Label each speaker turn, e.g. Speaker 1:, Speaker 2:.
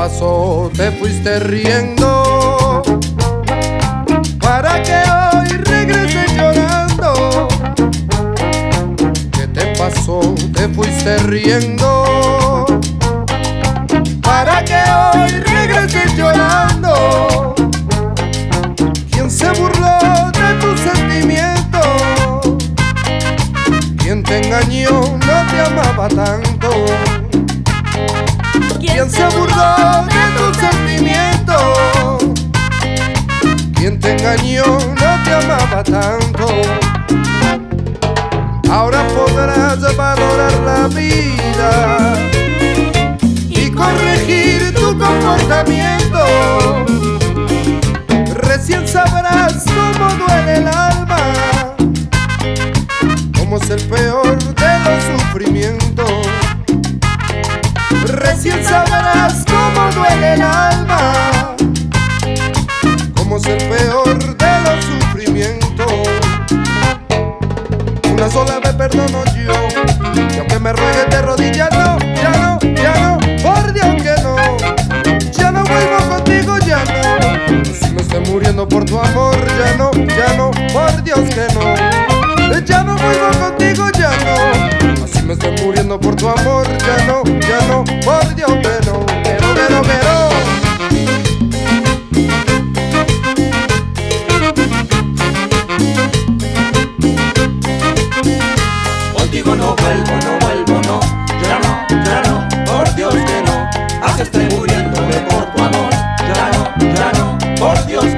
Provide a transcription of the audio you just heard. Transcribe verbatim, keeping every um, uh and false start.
Speaker 1: pasó? Te fuiste riendo para que hoy regreses llorando. ¿Qué te pasó? Te fuiste riendo para que hoy regreses llorando. ¿Quién se burló de tus sentimientos? ¿Quién te engañó? No te amaba tanto. ¿Quién se burló de tus sentimientos? ¿Quién te engañó? No te amaba tanto. Ahora podrás valorar la vida y corregir tu comportamiento. Recién sabrás cómo duele el alma, cómo es el peor de los sufrimientos. Recién sabrás cómo duele el alma, cómo es el peor de los sufrimientos. Una sola vez perdono yo, y aunque me ruegues de rodillas, no, ya no, ya no, por Dios que no. Ya no vuelvo contigo, ya no. Si me estoy muriendo por tu amor, ya no, ya no, por Dios que no. Ya no vuelvo contigo, ya no. Así me estoy muriendo por tu amor, ya no, ya no, por Dios que no. Pero, pero, pero
Speaker 2: contigo no vuelvo, no vuelvo, no. Ya no, ya no, por Dios que no. Así estoy muriéndome por tu amor. Ya no, ya no, por Dios